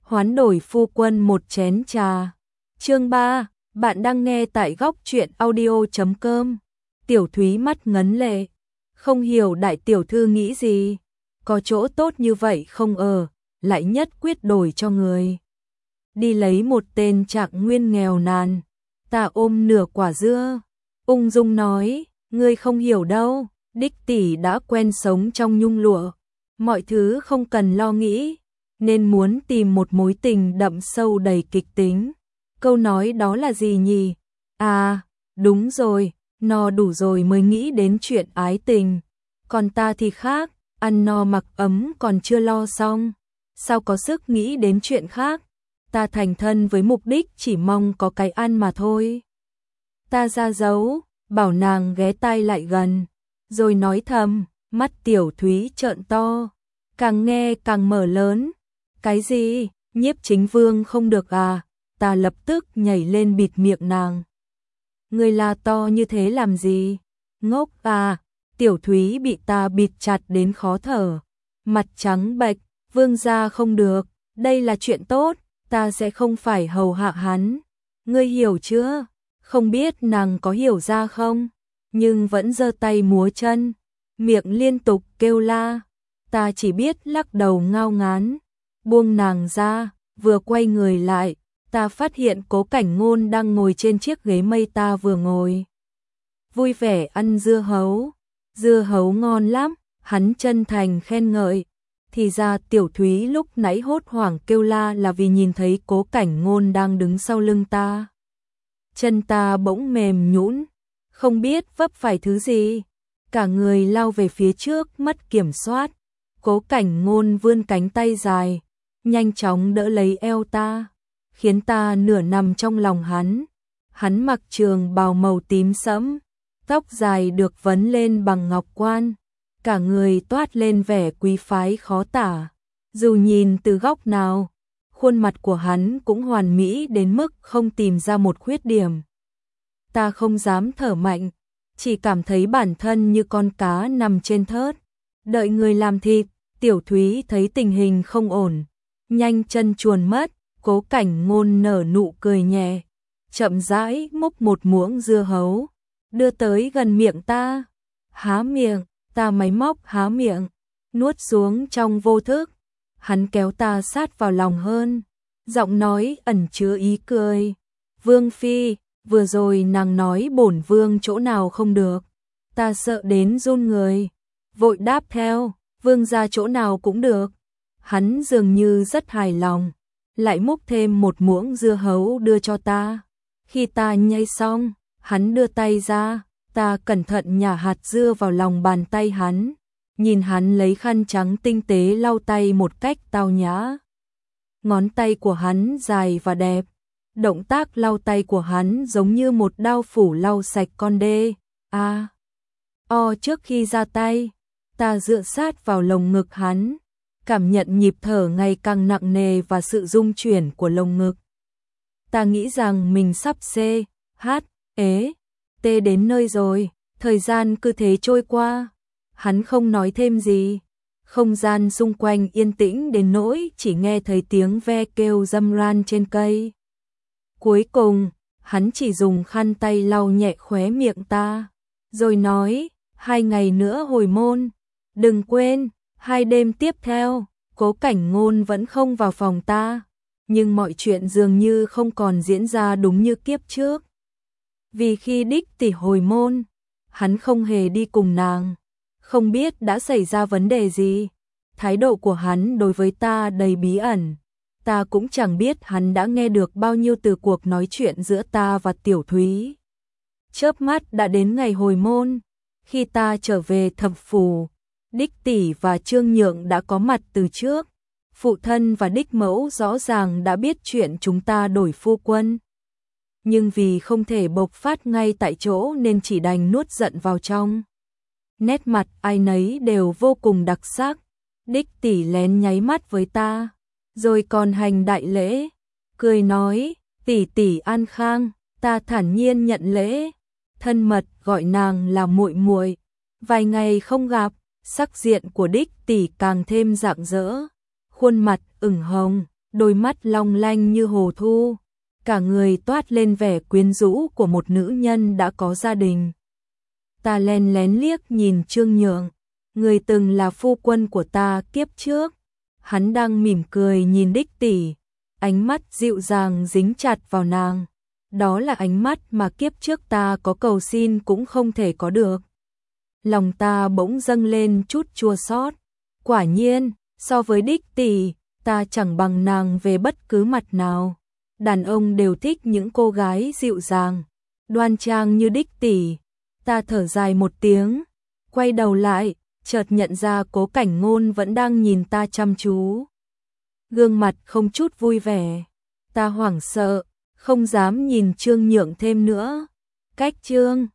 hoán đổi phu quân một chén trà. Chương 3, bạn đang nghe tại góc truyện audio.com. Tiểu Thúy mắt ngấn lệ, không hiểu đại tiểu thư nghĩ gì, có chỗ tốt như vậy không lại nhất quyết đổi cho người. Đi lấy một tên trạng nguyên nghèo nàn, ta ôm nửa quả dưa, ung dung nói, ngươi không hiểu đâu, đích tỷ đã quen sống trong nhung lụa, mọi thứ không cần lo nghĩ, nên muốn tìm một mối tình đậm sâu đầy kịch tính. Câu nói đó là gì nhỉ? À, đúng rồi, no đủ rồi mới nghĩ đến chuyện ái tình. Còn ta thì khác, ăn no mặc ấm còn chưa lo xong, sao có sức nghĩ đến chuyện khác? Ta thành thân với mục đích chỉ mong có cái ăn mà thôi. Ta ra dấu, bảo nàng ghé tai lại gần, rồi nói thầm, mắt Tiểu Thúy trợn to, càng nghe càng mở lớn. Cái gì? Nhiếp Chính Vương không được à? Ta lập tức nhảy lên bịt miệng nàng. Người la to như thế làm gì? Ngốc à? Tiểu Thúy bị ta bịt chặt đến khó thở, mặt trắng bệch. Vương gia không được, đây là chuyện tốt, ta sẽ không phải hầu hạ hắn. Ngươi hiểu chưa? Không biết nàng có hiểu ra không, nhưng vẫn giơ tay múa chân, miệng liên tục kêu la. Ta chỉ biết lắc đầu ngao ngán, buông nàng ra, vừa quay người lại, ta phát hiện Cố Cảnh Ngôn đang ngồi trên chiếc ghế mây ta vừa ngồi. Vui vẻ ăn dưa hấu ngon lắm, hắn chân thành khen ngợi. Thì ra Tiểu Thúy lúc nãy hốt hoảng kêu la là vì nhìn thấy Cố Cảnh Ngôn đang đứng sau lưng ta. Chân ta bỗng mềm nhũn, không biết vấp phải thứ gì, cả người lao về phía trước mất kiểm soát. Cố Cảnh Ngôn vươn cánh tay dài, nhanh chóng đỡ lấy eo ta, khiến ta nửa nằm trong lòng hắn. Hắn mặc trường bào màu tím sẫm, tóc dài được vấn lên bằng ngọc quan, cả người toát lên vẻ quý phái khó tả. Dù nhìn từ góc nào, khuôn mặt của hắn cũng hoàn mỹ đến mức không tìm ra một khuyết điểm. Ta không dám thở mạnh, chỉ cảm thấy bản thân như con cá nằm trên thớt, đợi người làm thịt. Tiểu Thúy thấy tình hình không ổn, nhanh chân chuồn mất. Cố Cảnh Ngôn nở nụ cười nhẹ, chậm rãi múc một muỗng dưa hấu, đưa tới gần miệng ta. Há miệng, ta máy móc há miệng, nuốt xuống trong vô thức. Hắn kéo ta sát vào lòng hơn, giọng nói ẩn chứa ý cười. Vương phi, vừa rồi nàng nói bổn vương chỗ nào không được. Ta sợ đến run người, vội đáp theo, vương gia chỗ nào cũng được. Hắn dường như rất hài lòng, lại múc thêm một muỗng dưa hấu đưa cho ta. Khi ta nhai xong, hắn đưa tay ra, ta cẩn thận nhả hạt dưa vào lòng bàn tay hắn, nhìn hắn lấy khăn trắng tinh tế lau tay một cách tao nhã. Ngón tay của hắn dài và đẹp, động tác lau tay của hắn giống như một đao phủ lau sạch con đê. Trước khi ra tay, ta dựa sát vào lồng ngực hắn, cảm nhận nhịp thở ngày càng nặng nề và sự rung chuyển của lồng ngực. Ta nghĩ rằng mình sắp đến nơi rồi, thời gian cứ thế trôi qua. Hắn không nói thêm gì, không gian xung quanh yên tĩnh đến nỗi chỉ nghe thấy tiếng ve kêu râm ran trên cây. Cuối cùng, hắn chỉ dùng khăn tay lau nhẹ khóe miệng ta, rồi nói, 2 ngày nữa hồi môn, đừng quên. 2 đêm tiếp theo, Cố Cảnh Ngôn vẫn không vào phòng ta, nhưng mọi chuyện dường như không còn diễn ra đúng như kiếp trước. Vì khi đích tỷ hồi môn, hắn không hề đi cùng nàng, không biết đã xảy ra vấn đề gì. Thái độ của hắn đối với ta đầy bí ẩn, ta cũng chẳng biết hắn đã nghe được bao nhiêu từ cuộc nói chuyện giữa ta và Tiểu Thúy. Chớp mắt đã đến ngày hồi môn, khi ta trở về Thập Phủ, đích tỷ và Trương Nhượng đã có mặt từ trước. Phụ thân và đích mẫu rõ ràng đã biết chuyện chúng ta đổi phu quân, nhưng vì không thể bộc phát ngay tại chỗ nên chỉ đành nuốt giận vào trong. Nét mặt ai nấy đều vô cùng đặc sắc. Đích tỷ lén nháy mắt với ta, rồi còn hành đại lễ, cười nói, tỷ tỷ an khang. Ta thản nhiên nhận lễ, thân mật gọi nàng là muội muội. Vài ngày không gặp, sắc diện của đích tỷ càng thêm rạng rỡ, khuôn mặt ửng hồng, đôi mắt long lanh như hồ thu, cả người toát lên vẻ quyến rũ của một nữ nhân đã có gia đình. Ta len lén liếc nhìn Trương Nhượng, người từng là phu quân của ta kiếp trước. Hắn đang mỉm cười nhìn Đích tỷ, ánh mắt dịu dàng dính chặt vào nàng. Đó là ánh mắt mà kiếp trước ta có cầu xin cũng không thể có được. Lòng ta bỗng dâng lên chút chua xót. Quả nhiên, so với Đích tỷ, ta chẳng bằng nàng về bất cứ mặt nào. Đàn ông đều thích những cô gái dịu dàng, đoan trang như Đích tỷ. Ta thở dài một tiếng, quay đầu lại, chợt nhận ra Cố Cảnh Ngôn vẫn đang nhìn ta chăm chú. Gương mặt không chút vui vẻ. Ta hoảng sợ, không dám nhìn Trương Nhượng thêm nữa. Cách Trương